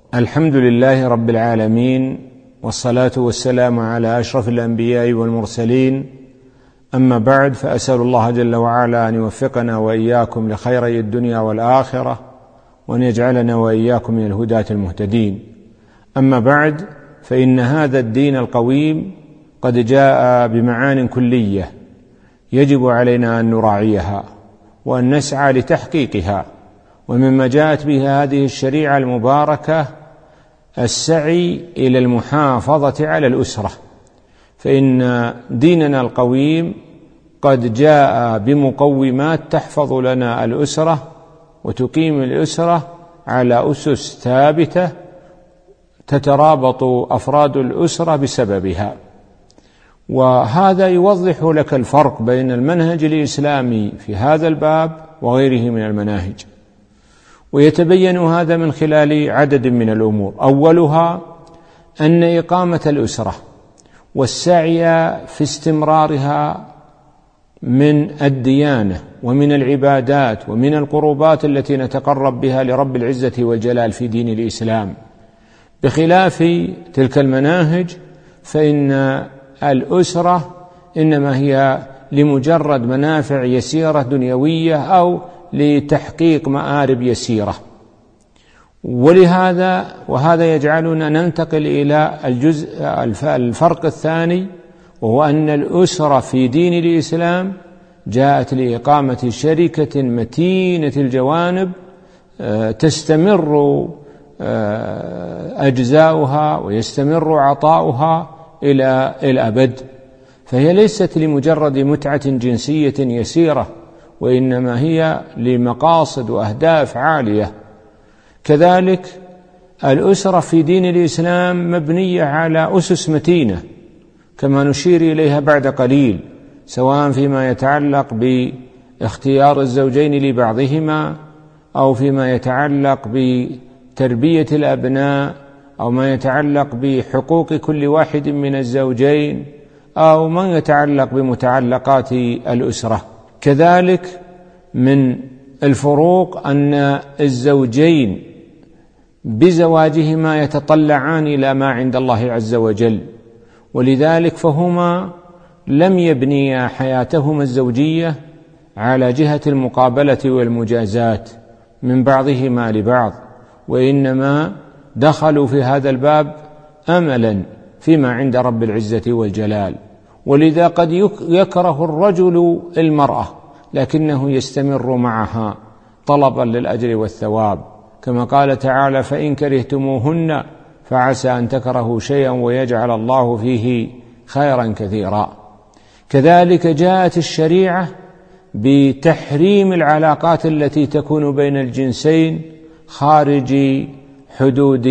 الحمد لله رب العالمين، والصلاة والسلام على أشرف الأنبياء والمرسلين. أما بعد، فأسأل الله جل وعلا أن يوفقنا وإياكم لخيري الدنيا والآخرة، وأن يجعلنا وإياكم من الهداة المهتدين. أما بعد، فإن هذا الدين القويم قد جاء بمعان كلية يجب علينا أن نراعيها وأن نسعى لتحقيقها. ومما جاءت به هذه الشريعة المباركة السعي إلى المحافظة على الأسرة، فإن ديننا القويم قد جاء بمقومات تحفظ لنا الأسرة وتقيم الأسرة على أسس ثابتة تترابط أفراد الأسرة بسببها. وهذا يوضح لك الفرق بين المنهج الإسلامي في هذا الباب وغيره من المناهج، ويتبين هذا من خلال عدد من الأمور. أولها أن إقامة الأسرة والسعي في استمرارها من الديانة ومن العبادات ومن القربات التي نتقرب بها لرب العزة والجلال في دين الإسلام، بخلاف تلك المناهج فإن الأسرة إنما هي لمجرد منافع يسيرة دنيوية أو لتحقيق مآرب يسيرة. وهذا يجعلنا ننتقل إلى الفرق الثاني، وهو أن الأسرة في دين الإسلام جاءت لإقامة شركة متينة الجوانب تستمر أجزاؤها ويستمر عطاؤها إلى الأبد، فهي ليست لمجرد متعة جنسية يسيرة، وإنما هي لمقاصد وأهداف عالية. كذلك الأسرة في دين الإسلام مبنية على أسس متينة كما نشير إليها بعد قليل، سواء فيما يتعلق باختيار الزوجين لبعضهما، أو فيما يتعلق بتربية الأبناء، أو ما يتعلق بحقوق كل واحد من الزوجين، أو ما يتعلق بمتعلقات الأسرة. كذلك من الفروق أن الزوجين بزواجهما يتطلعان إلى ما عند الله عز وجل، ولذلك فهما لم يبنيا حياتهما الزوجية على جهة المقابلة والمجازات من بعضهما لبعض، وإنما دخلوا في هذا الباب أملا فيما عند رب العزة والجلال. ولذا قد يكره الرجل المرأة لكنه يستمر معها طلبا للأجر والثواب، كما قال تعالى: فإن كرهتموهن فعسى أن تكرهوا شيئا ويجعل الله فيه خيرا كثيرا. كذلك جاءت الشريعة بتحريم العلاقات التي تكون بين الجنسين خارج حدود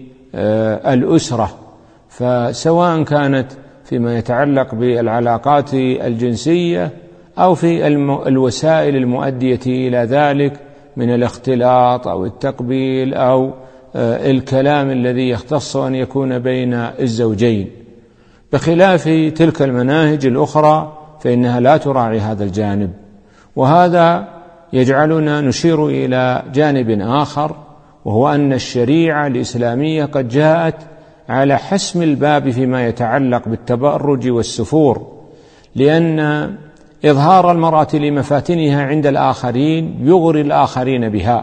الأسرة، فسواء كانت فيما يتعلق بالعلاقات الجنسية أو في الوسائل المؤدية إلى ذلك من الاختلاط أو التقبيل أو الكلام الذي يختص أن يكون بين الزوجين، بخلاف تلك المناهج الأخرى فإنها لا تراعي هذا الجانب. وهذا يجعلنا نشير إلى جانب آخر، وهو أن الشريعة الإسلامية قد جاءت على حسم الباب فيما يتعلق بالتبرج والسفور، لأن إظهار المرأة لمفاتنها عند الآخرين يغري الآخرين بها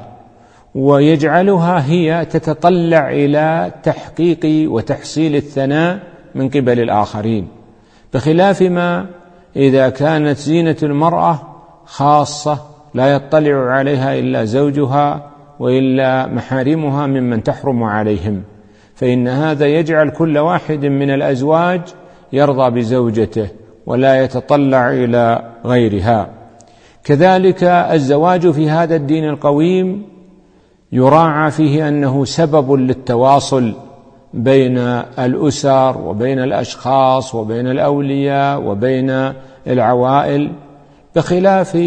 ويجعلها هي تتطلع إلى تحقيق وتحصيل الثناء من قبل الآخرين، بخلاف ما إذا كانت زينة المرأة خاصة لا يطلع عليها إلا زوجها وإلا محارمها ممن تحرم عليهم، فإن هذا يجعل كل واحد من الأزواج يرضى بزوجته ولا يتطلع إلى غيرها. كذلك الزواج في هذا الدين القويم يراعى فيه أنه سبب للتواصل بين الأسر وبين الأشخاص وبين الأولياء وبين العوائل، بخلاف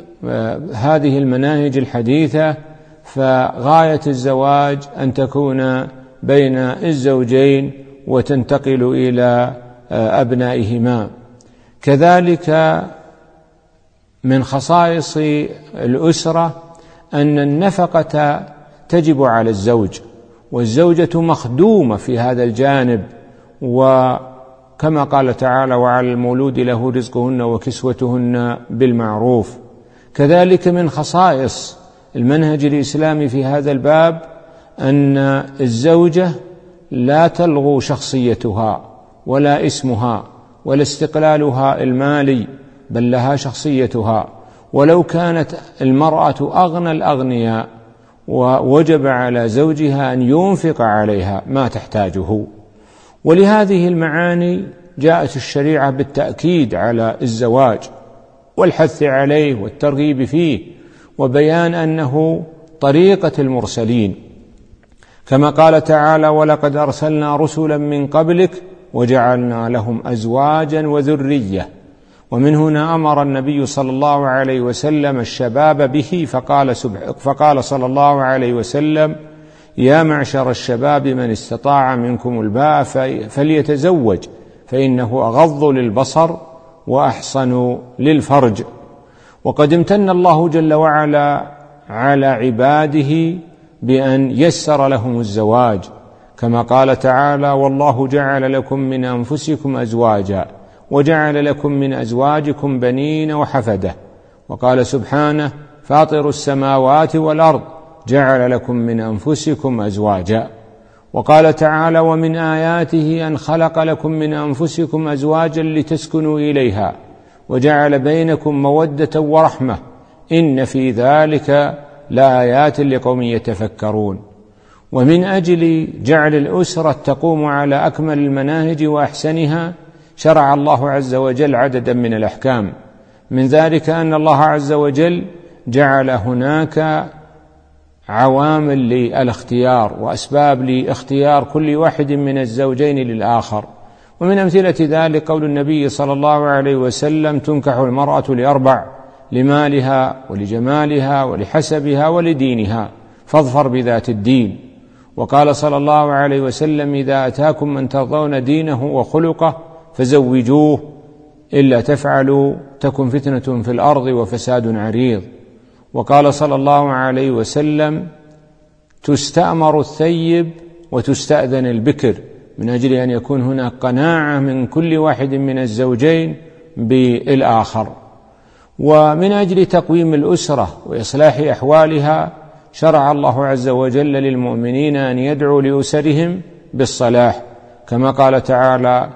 هذه المناهج الحديثة فغاية الزواج أن تكون بين الزوجين وتنتقل إلى أبنائهما. كذلك من خصائص الأسرة أن النفقة تجب على الزوج، والزوجة مخدومة في هذا الجانب. وكما قال تعالى: وعلى المولود له رزقهن وكسوتهن بالمعروف. كذلك من خصائص المنهج الإسلامي في هذا الباب أن الزوجة لا تلغو شخصيتها ولا اسمها ولا استقلالها المالي، بل لها شخصيتها، ولو كانت المرأة أغنى الأغنياء ووجب على زوجها أن ينفق عليها ما تحتاجه. ولهذه المعاني جاءت الشريعة بالتأكيد على الزواج والحث عليه والترغيب فيه، وبيان أنه طريقة المرسلين، كما قال تعالى: ولقد أرسلنا رسلا من قبلك وجعلنا لهم أزواجا وذرية. ومن هنا أمر النبي صلى الله عليه وسلم الشباب به، فقال صلى الله عليه وسلم: يا معشر الشباب من استطاع منكم الباء فليتزوج فإنه أغض للبصر وأحصن للفرج. وقد امتن الله جل وعلا على عباده بأن يسر لهم الزواج، كما قال تعالى: والله جعل لكم من أنفسكم أزواجا وجعل لكم من أزواجكم بنين وحفدة. وقال سبحانه: فاطر السماوات والأرض جعل لكم من أنفسكم أزواجا. وقال تعالى: ومن آياته أن خلق لكم من أنفسكم أزواجا لتسكنوا إليها وجعل بينكم مودة ورحمة إن في ذلك لآيات لقوم يتفكرون. ومن أجل جعل الأسرة تقوم على أكمل المناهج وأحسنها شرع الله عز وجل عددا من الأحكام، من ذلك أن الله عز وجل جعل هناك عوامل للاختيار وأسباب لاختيار كل واحد من الزوجين للآخر. ومن أمثلة ذلك قول النبي صلى الله عليه وسلم: تنكح المرأة لأربع: لمالها ولجمالها ولحسبها ولدينها فاظفر بذات الدين. وقال صلى الله عليه وسلم: إذا أتاكم من ترضون دينه وخلقه فزوجوه إلا تفعلوا تكن فتنة في الأرض وفساد عريض. وقال صلى الله عليه وسلم: تستأمر الثيب وتستأذن البكر، من أجل أن يكون هناك قناعة من كل واحد من الزوجين بالآخر. ومن أجل تقويم الأسرة وإصلاح أحوالها شرع الله عز وجل للمؤمنين أن يدعوا لأسرهم بالصلاح، كما قال تعالى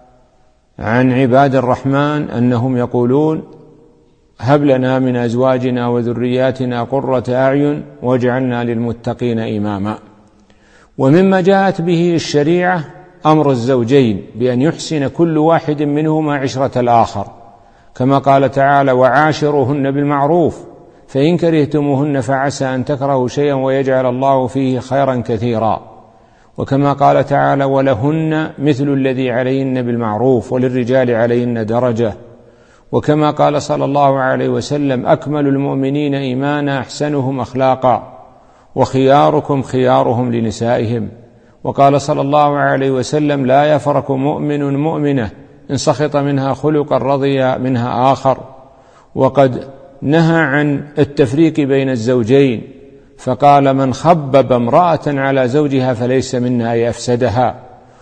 عن عباد الرحمن أنهم يقولون: هب لنا من أزواجنا وذرياتنا قرة أعين واجعلنا للمتقين إماما. ومما جاءت به الشريعة أمر الزوجين بأن يحسن كل واحد منهما عشرة الآخر، كما قال تعالى: وعاشروهن بالمعروف فإن كرهتموهن فعسى أن تكرهوا شيئا ويجعل الله فيه خيرا كثيرا. وكما قال تعالى: ولهن مثل الذي عليهن بالمعروف وللرجال عليهن درجة. وكما قال صلى الله عليه وسلم: أكمل المؤمنين إيمانا أحسنهم أخلاقا وخياركم خيارهم لنسائهم. وقال صلى الله عليه وسلم: لا يفرق مؤمن مؤمنة إن سخط منها خلقا رضي منها آخر. وقد نهى عن التفريق بين الزوجين، فقال: من خبب امرأة على زوجها فليس منا، أي أفسدها.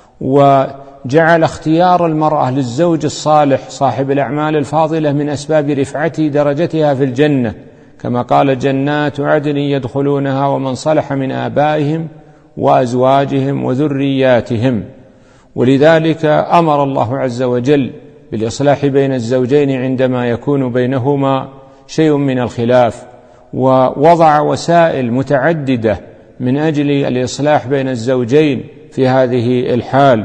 وجعل اختيار المرأة للزوج الصالح صاحب الأعمال الفاضلة من أسباب رفعة درجتها في الجنة، كما قال: جنات عدن يدخلونها ومن صلح من آبائهم وأزواجهم وذرياتهم. ولذلك أمر الله عز وجل بالإصلاح بين الزوجين عندما يكون بينهما شيء من الخلاف، ووضع وسائل متعددة من أجل الإصلاح بين الزوجين في هذه الحال.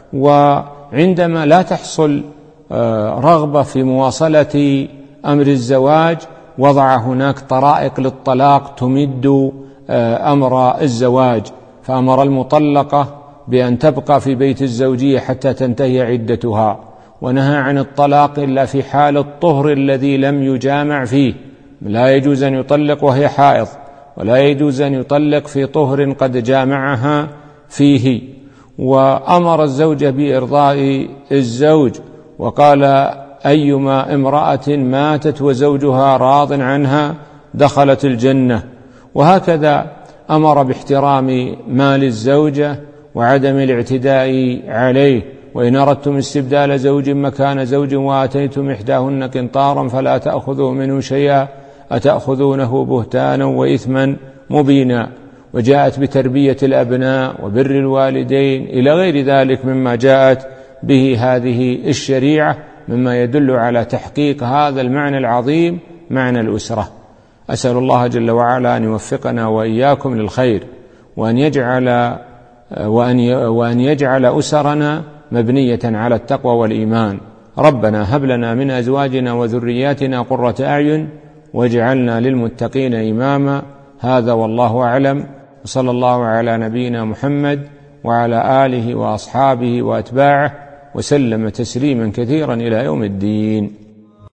وعندما لا تحصل رغبة في مواصلة أمر الزواج وضع هناك طرائق للطلاق تمد أمر الزواج، فأمر المطلقة بأن تبقى في بيت الزوجية حتى تنتهي عدتها، ونهى عن الطلاق إلا في حال الطهر الذي لم يجامع فيه، لا يجوز أن يطلق وهي حائض، ولا يجوز أن يطلق في طهر قد جامعها فيه. وأمر الزوجة بإرضاء الزوج، وقال: أيما امرأة ماتت وزوجها راض عنها دخلت الجنة. وهكذا أمر باحترام مال الزوجة وعدم الاعتداء عليه. وإن أردتم استبدال زوج مكان زوج وآتيتم إحداهن قنطارا فلا تأخذوا منه شيئا أتأخذونه بهتانا وإثما مبينا. وجاءت بتربية الأبناء وبر الوالدين إلى غير ذلك مما جاءت به هذه الشريعة، مما يدل على تحقيق هذا المعنى العظيم، معنى الأسرة. أسأل الله جل وعلا أن يوفقنا وإياكم للخير، وأن يجعل أسرنا مبنية على التقوى والإيمان. ربنا هب لنا من أزواجنا وذرياتنا قرة أعين واجعلنا للمتقين إماما. هذا والله أعلم، وصلى الله على نبينا محمد وعلى آله وأصحابه وأتباعه وسلم تسليما كثيرا إلى يوم الدين.